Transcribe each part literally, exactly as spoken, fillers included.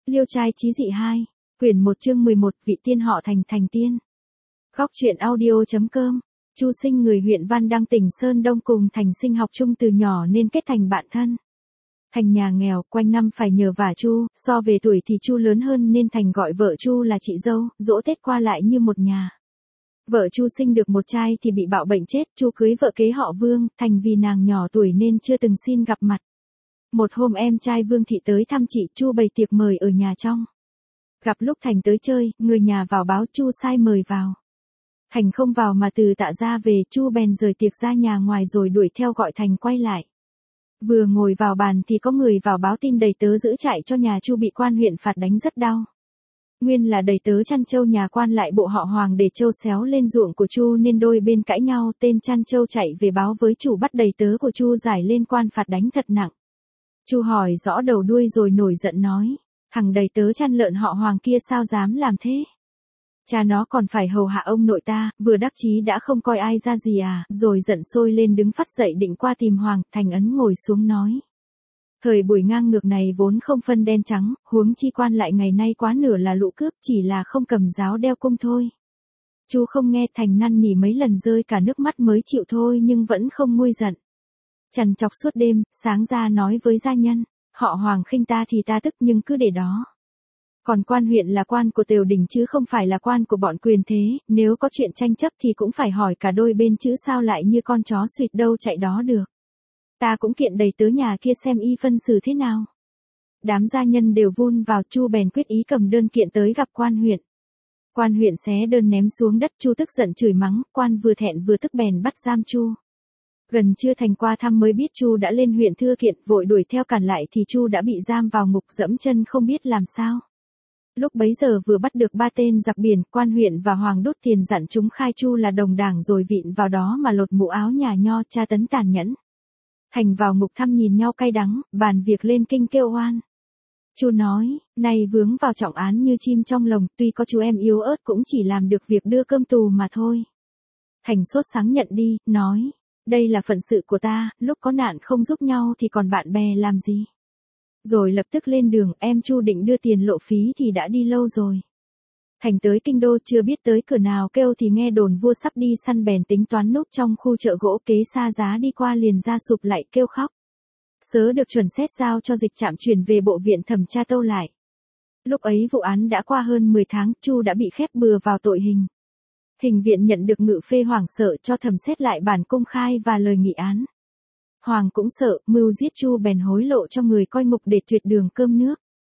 Liêu trai chí dị hai, quyển một chương mười một, vị tiên họ Thành thành tiên. Góc truyện audio.com. Chu Sinh người huyện Văn Đăng tỉnh Sơn Đông cùng Thành Sinh học chung từ nhỏ nên kết thành bạn thân. Thành nhà nghèo, quanh năm phải nhờ vả Chu, so về tuổi thì Chu lớn hơn nên Thành gọi vợ Chu là chị dâu, dỗ Tết qua lại như một nhà. Vợ Chu sinh được một trai thì bị bạo bệnh chết, Chu cưới vợ kế họ Vương, Thành vì nàng nhỏ tuổi nên chưa từng xin gặp mặt. Một hôm em trai Vương thị tới thăm chị, Chu bày tiệc mời ở nhà trong. Gặp lúc Thành tới chơi, người nhà vào báo Chu sai mời vào. Thành không vào mà từ tạ ra về, Chu bèn rời tiệc ra nhà ngoài rồi đuổi theo gọi Thành quay lại. Vừa ngồi vào bàn thì có người vào báo tin đầy tớ giữ trại cho nhà Chu bị quan huyện phạt đánh rất đau. Nguyên là đầy tớ chăn trâu nhà quan lại bộ họ Hoàng để trâu xéo lên ruộng của Chu nên đôi bên cãi nhau, tên chăn trâu chạy về báo với chủ bắt đầy tớ của Chu giải lên quan phạt đánh thật nặng. Chu hỏi rõ đầu đuôi rồi nổi giận nói, thằng đầy tớ chăn lợn họ Hoàng kia sao dám làm thế? Cha nó còn phải hầu hạ ông nội ta, vừa đắc chí đã không coi ai ra gì à, rồi giận sôi lên đứng phắt dậy định qua tìm Hoàng, Thành ấn ngồi xuống nói. Thời buổi ngang ngược này vốn không phân đen trắng, huống chi quan lại ngày nay quá nửa là lũ cướp, chỉ là không cầm giáo đeo cung thôi. Chu không nghe, Thành năn nỉ mấy lần rơi cả nước mắt mới chịu thôi nhưng vẫn không nguôi giận. Trằn trọc suốt đêm, sáng ra nói với gia nhân, họ Hoàng khinh ta thì ta tức nhưng cứ để đó. Còn quan huyện là quan của Tều Đình chứ không phải là quan của bọn quyền thế, nếu có chuyện tranh chấp thì cũng phải hỏi cả đôi bên chứ sao lại như con chó suỵt đâu chạy đó được. Ta cũng kiện đầy tớ nhà kia xem y phân xử thế nào. Đám gia nhân đều vun vào, Chu bèn quyết ý cầm đơn kiện tới gặp quan huyện. Quan huyện xé đơn ném xuống đất, Chu tức giận chửi mắng, quan vừa thẹn vừa tức bèn bắt giam Chu. Gần trưa Thành qua thăm mới biết Chu đã lên huyện thưa kiện, vội đuổi theo cản lại thì Chu đã bị giam vào ngục dẫm chân không biết làm sao. Lúc bấy giờ vừa bắt được ba tên giặc biển, quan huyện và Hoàng đốt tiền dặn chúng khai Chu là đồng đảng rồi vịn vào đó mà lột mũ áo nhà nho, tra tấn tàn nhẫn. Thành vào ngục thăm nhìn nhau cay đắng, bàn việc lên kinh kêu oan. Chu nói, này vướng vào trọng án như chim trong lồng, tuy có chú em yếu ớt cũng chỉ làm được việc đưa cơm tù mà thôi. Thành sốt sáng nhận đi, nói, đây là phận sự của ta, lúc có nạn không giúp nhau thì còn bạn bè làm gì. Rồi lập tức lên đường, em Chu định đưa tiền lộ phí thì đã đi lâu rồi. Thành tới kinh đô chưa biết tới cửa nào kêu thì nghe đồn vua sắp đi săn bèn tính toán núp trong khu chợ gỗ kế xa giá đi qua liền ra sụp lại kêu khóc. Sớ được chuẩn xét giao cho dịch trạm chuyển về bộ viện thẩm tra tâu lại. Lúc ấy vụ án đã qua hơn mười tháng, Chu đã bị khép bừa vào tội hình. Hình viện nhận được ngự phê Hoàng sợ cho thẩm xét lại bản công khai và lời nghị án. Hoàng cũng sợ, mưu giết Chu bèn hối lộ cho người coi ngục để tuyệt đường cơm nước.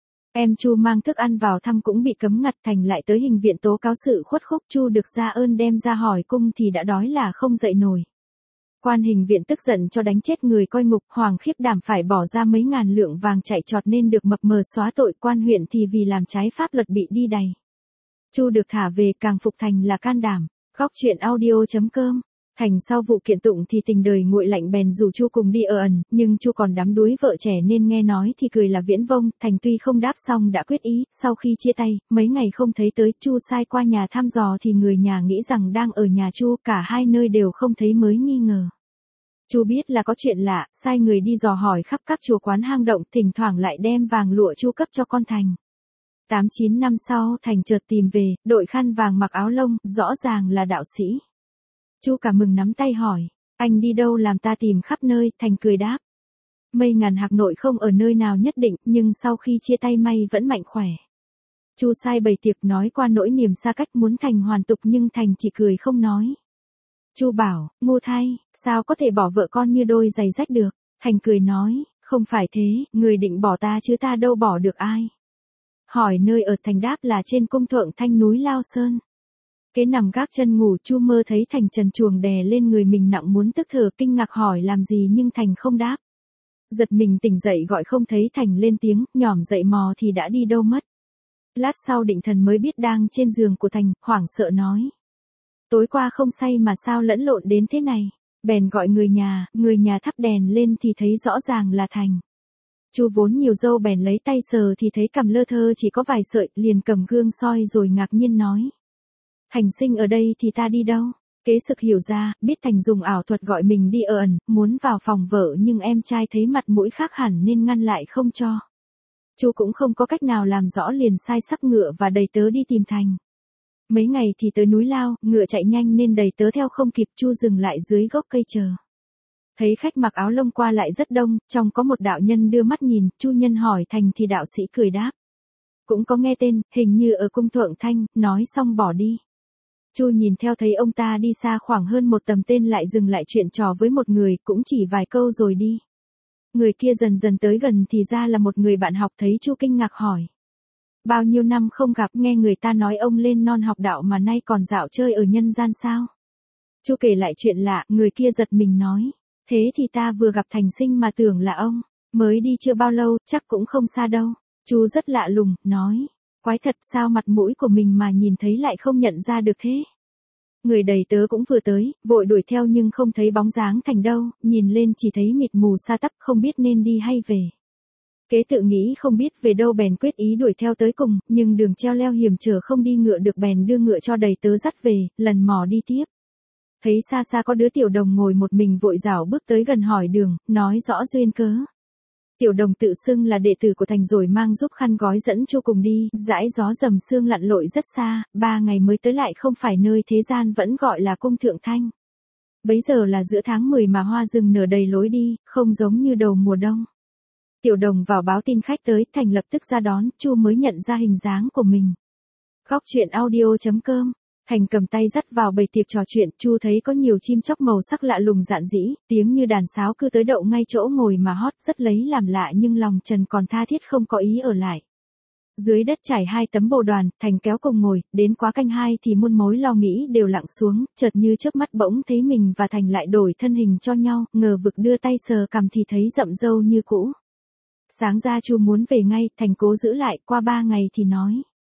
Em Chu mang thức ăn vào thăm cũng bị cấm ngặt, Thành lại tới hình viện tố cáo sự khuất khúc, Chu được ra ơn đem ra hỏi cung thì đã đói là không dậy nổi. Quan hình viện tức giận cho đánh chết người coi ngục, Hoàng khiếp đảm phải bỏ ra mấy ngàn lượng vàng chạy trọt nên được mập mờ xóa tội, quan huyện thì vì làm trái pháp luật bị đi đày. Chu được thả về, càng phục Thành là can đảm. Góc truyện audio.com. Thành sau vụ kiện tụng thì tình đời nguội lạnh bèn rủ Chu cùng đi ở ẩn, nhưng Chu còn đắm đuối vợ trẻ nên nghe nói thì cười là viễn vông. Thành tuy không đáp xong đã quyết ý, sau khi chia tay, mấy ngày không thấy tới, Chu sai qua nhà thăm dò thì người nhà nghĩ rằng đang ở nhà Chu, cả hai nơi đều không thấy mới nghi ngờ. Chu biết là có chuyện lạ, sai người đi dò hỏi khắp các chùa quán hang động, thỉnh thoảng lại đem vàng lụa Chu cấp cho con Thành. Tám chín năm sau, Thành chợt tìm về, đội khăn vàng mặc áo lông, rõ ràng là đạo sĩ. Chu cả mừng nắm tay hỏi, anh đi đâu làm ta tìm khắp nơi, Thành cười đáp. Mây ngàn hạc nội không ở nơi nào nhất định, nhưng sau khi chia tay may vẫn mạnh khỏe. Chu sai bày tiệc nói qua nỗi niềm xa cách muốn Thành hoàn tục nhưng Thành chỉ cười không nói. Chu bảo, ngu thay, sao có thể bỏ vợ con như đôi giày rách được, Thành cười nói, không phải thế, người định bỏ ta chứ ta đâu bỏ được ai. Hỏi nơi ở, Thành đáp là trên cung thượng thanh núi Lao Sơn. Kế nằm gác chân ngủ, Chu mơ thấy Thành trần truồng đè lên người mình nặng muốn tức thở, kinh ngạc hỏi làm gì nhưng Thành không đáp. Giật mình tỉnh dậy gọi không thấy Thành lên tiếng, nhỏm dậy mò thì đã đi đâu mất. Lát sau định thần mới biết đang trên giường của Thành, hoảng sợ nói. Tối qua không say mà sao lẫn lộn đến thế này, bèn gọi người nhà, người nhà thắp đèn lên thì thấy rõ ràng là Thành. Chu vốn nhiều râu bèn lấy tay sờ thì thấy cằm lơ thơ chỉ có vài sợi, liền cầm gương soi rồi ngạc nhiên nói. Thành sinh ở đây thì ta đi đâu? Kế sực hiểu ra, biết Thành dùng ảo thuật gọi mình đi ở ẩn, muốn vào phòng vợ nhưng em trai thấy mặt mũi khác hẳn nên ngăn lại không cho. Chu cũng không có cách nào làm rõ liền sai sắc ngựa và đầy tớ đi tìm Thành. Mấy ngày thì tới núi Lao, ngựa chạy nhanh nên đầy tớ theo không kịp, Chu dừng lại dưới gốc cây chờ. Thấy khách mặc áo lông qua lại rất đông, trong có một đạo nhân đưa mắt nhìn, Chu nhân hỏi Thành thì đạo sĩ cười đáp. Cũng có nghe tên, hình như ở cung Thượng Thanh, nói xong bỏ đi. Chu nhìn theo thấy ông ta đi xa khoảng hơn một tầm tên lại dừng lại chuyện trò với một người, cũng chỉ vài câu rồi đi. Người kia dần dần tới gần thì ra là một người bạn học, thấy Chu kinh ngạc hỏi. Bao nhiêu năm không gặp, nghe người ta nói ông lên non học đạo mà nay còn dạo chơi ở nhân gian sao? Chu kể lại chuyện lạ, người kia giật mình nói. Thế thì ta vừa gặp Thành Sinh mà tưởng là ông, mới đi chưa bao lâu, chắc cũng không xa đâu. Chu rất lạ lùng, nói. Quái thật, sao mặt mũi của mình mà nhìn thấy lại không nhận ra được thế? Người đầy tớ cũng vừa tới, vội đuổi theo nhưng không thấy bóng dáng Thành đâu, nhìn lên chỉ thấy mịt mù sa tắp, không biết nên đi hay về. Kế tự nghĩ không biết về đâu bèn quyết ý đuổi theo tới cùng, nhưng đường treo leo hiểm trở không đi ngựa được bèn đưa ngựa cho đầy tớ dắt về, lần mò đi tiếp. Thấy xa xa có đứa tiểu đồng ngồi một mình vội dảo bước tới gần hỏi đường, nói rõ duyên cớ. Tiểu đồng tự xưng là đệ tử của Thành rồi mang giúp khăn gói dẫn Chu cùng đi, dãi gió dầm sương lặn lội rất xa, ba ngày mới tới lại không phải nơi thế gian vẫn gọi là cung Thượng Thanh. Bấy giờ là giữa tháng mười mà hoa rừng nở đầy lối đi, không giống như đầu mùa đông. Tiểu đồng vào báo tin khách tới, Thành lập tức ra đón, Chu mới nhận ra hình dáng của mình. Góc truyện audio chấm com. Thành cầm tay dắt vào bầy tiệc trò chuyện, Chu thấy có nhiều chim chóc màu sắc lạ lùng dạn dĩ, tiếng như đàn sáo cứ tới đậu ngay chỗ ngồi mà hót, rất lấy làm lạ nhưng lòng Trần còn tha thiết không có ý ở lại. Dưới đất trải hai tấm bồ đoàn, Thành kéo cùng ngồi, đến quá canh hai thì muôn mối lo nghĩ đều lặng xuống, chợt như chớp mắt bỗng thấy mình và Thành lại đổi thân hình cho nhau, ngờ vực đưa tay sờ cằm thì thấy rậm râu như cũ. Sáng ra Chu muốn về ngay, Thành cố giữ lại, qua ba ngày thì nói.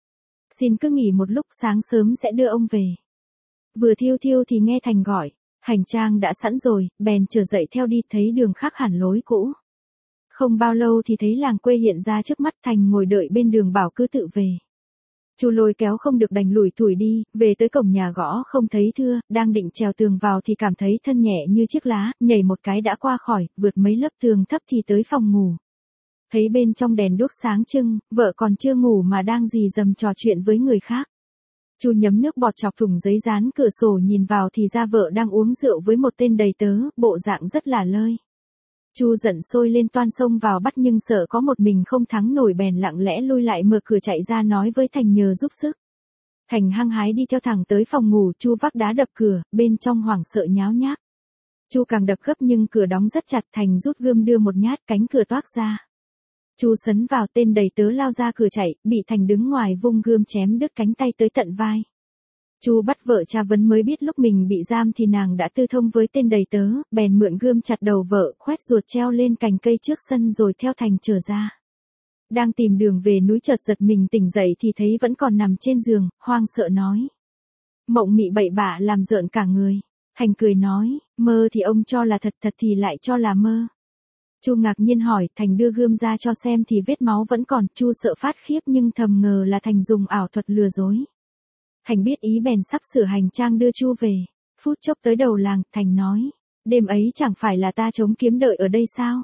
Xin cứ nghỉ một lúc, sáng sớm sẽ đưa ông về. Vừa thiêu thiêu thì nghe Thành gọi, hành trang đã sẵn rồi, bèn trở dậy theo đi, thấy đường khác hẳn lối cũ. Không bao lâu thì thấy làng quê hiện ra trước mắt, Thành ngồi đợi bên đường bảo cứ tự về. Chu lôi kéo không được đành lủi thủi đi, về tới cổng nhà gõ không thấy thưa, đang định trèo tường vào thì cảm thấy thân nhẹ như chiếc lá, nhảy một cái đã qua khỏi, vượt mấy lớp tường thấp thì tới phòng ngủ. Thấy bên trong đèn đuốc sáng trưng, vợ còn chưa ngủ mà đang rì rầm trò chuyện với người khác. Chu nhấm nước bọt chọc thủng giấy dán cửa sổ nhìn vào thì ra vợ đang uống rượu với một tên đầy tớ, bộ dạng rất là lơi. Chu giận sôi lên toan xông vào bắt nhưng sợ có một mình không thắng nổi bèn lặng lẽ lui lại mở cửa chạy ra nói với Thành nhờ giúp sức. Thành hăng hái đi theo thẳng tới phòng ngủ, Chu vác đá đập cửa, bên trong hoảng sợ nháo nhác. Chu càng đập gấp nhưng cửa đóng rất chặt, Thành rút gươm đưa một nhát, cánh cửa toác ra. Chu sấn vào, tên đầy tớ lao ra cửa chạy, bị Thành đứng ngoài vung gươm chém đứt cánh tay tới tận vai. Chu bắt vợ tra vấn mới biết lúc mình bị giam thì nàng đã tư thông với tên đầy tớ, bèn mượn gươm chặt đầu vợ, khoét ruột treo lên cành cây trước sân rồi theo Thành trở ra. Đang tìm đường về núi chợt giật mình tỉnh dậy thì thấy vẫn còn nằm trên giường, hoang sợ nói. Mộng mị bậy bạ làm rợn cả người. Thành cười nói, mơ thì ông cho là thật, thật thì lại cho là mơ. Chu ngạc nhiên hỏi, Thành đưa gươm ra cho xem thì vết máu vẫn còn, Chu sợ phát khiếp nhưng thầm ngờ là Thành dùng ảo thuật lừa dối. Thành biết ý bèn sắp sửa hành trang đưa Chu về. Phút chốc tới đầu làng, Thành nói, đêm ấy chẳng phải là ta chống kiếm đợi ở đây sao?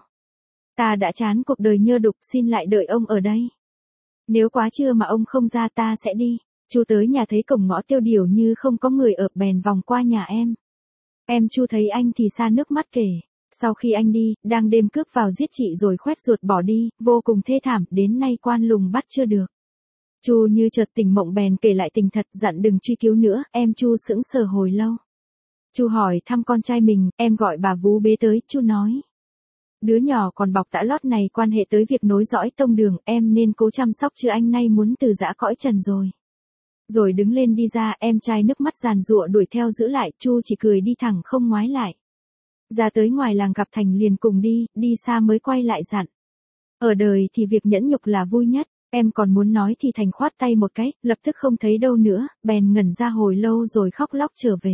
Ta đã chán cuộc đời nhơ đục, xin lại đợi ông ở đây. Nếu quá trưa mà ông không ra ta sẽ đi. Chu tới nhà thấy cổng ngõ tiêu điều như không có người ở, bèn vòng qua nhà em. Em Chu thấy anh thì xa nước mắt kể. Sau khi anh đi, đang đêm cướp vào giết chị rồi khoét ruột bỏ đi, vô cùng thê thảm, đến nay quan lùng bắt chưa được. Chu như chợt tỉnh mộng bèn kể lại tình thật, dặn đừng truy cứu nữa, em Chu sững sờ hồi lâu. Chu hỏi thăm con trai mình, em gọi bà vú bế tới, Chu nói. Đứa nhỏ còn bọc tã lót này quan hệ tới việc nối dõi tông đường, em nên cố chăm sóc chứ anh nay muốn từ giã cõi trần rồi. Rồi đứng lên đi ra, em trai nước mắt giàn giụa đuổi theo giữ lại, Chu chỉ cười đi thẳng không ngoái lại. Ra tới ngoài làng gặp Thành liền cùng đi, đi xa mới quay lại dặn. Ở đời thì việc nhẫn nhục là vui nhất, em còn muốn nói thì Thành khoát tay một cái, lập tức không thấy đâu nữa, bèn ngẩn ra hồi lâu rồi khóc lóc trở về.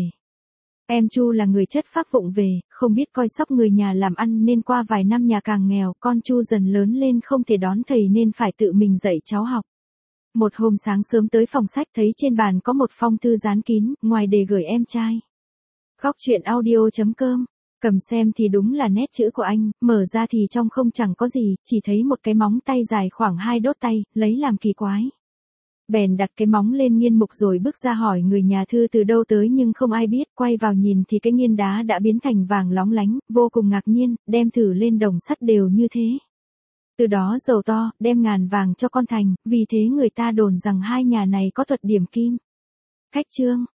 Em Chu là người chất phác vụng về, không biết coi sóc người nhà làm ăn nên qua vài năm nhà càng nghèo, con Chu dần lớn lên không thể đón thầy nên phải tự mình dạy cháu học. Một hôm sáng sớm tới phòng sách thấy trên bàn có một phong thư dán kín, ngoài để gửi em trai. Góc truyện audio chấm com Cầm xem thì đúng là nét chữ của anh, mở ra thì trong không chẳng có gì, chỉ thấy một cái móng tay dài khoảng hai đốt tay, lấy làm kỳ quái. Bèn đặt cái móng lên nghiên mục rồi bước ra hỏi người nhà thư từ đâu tới nhưng không ai biết, quay vào nhìn thì cái nghiên đá đã biến thành vàng lóng lánh, vô cùng ngạc nhiên, đem thử lên đồng sắt đều như thế. Từ đó giàu to, đem ngàn vàng cho con thành, vì thế người ta đồn rằng hai nhà này có thuật điểm kim. Khách chương.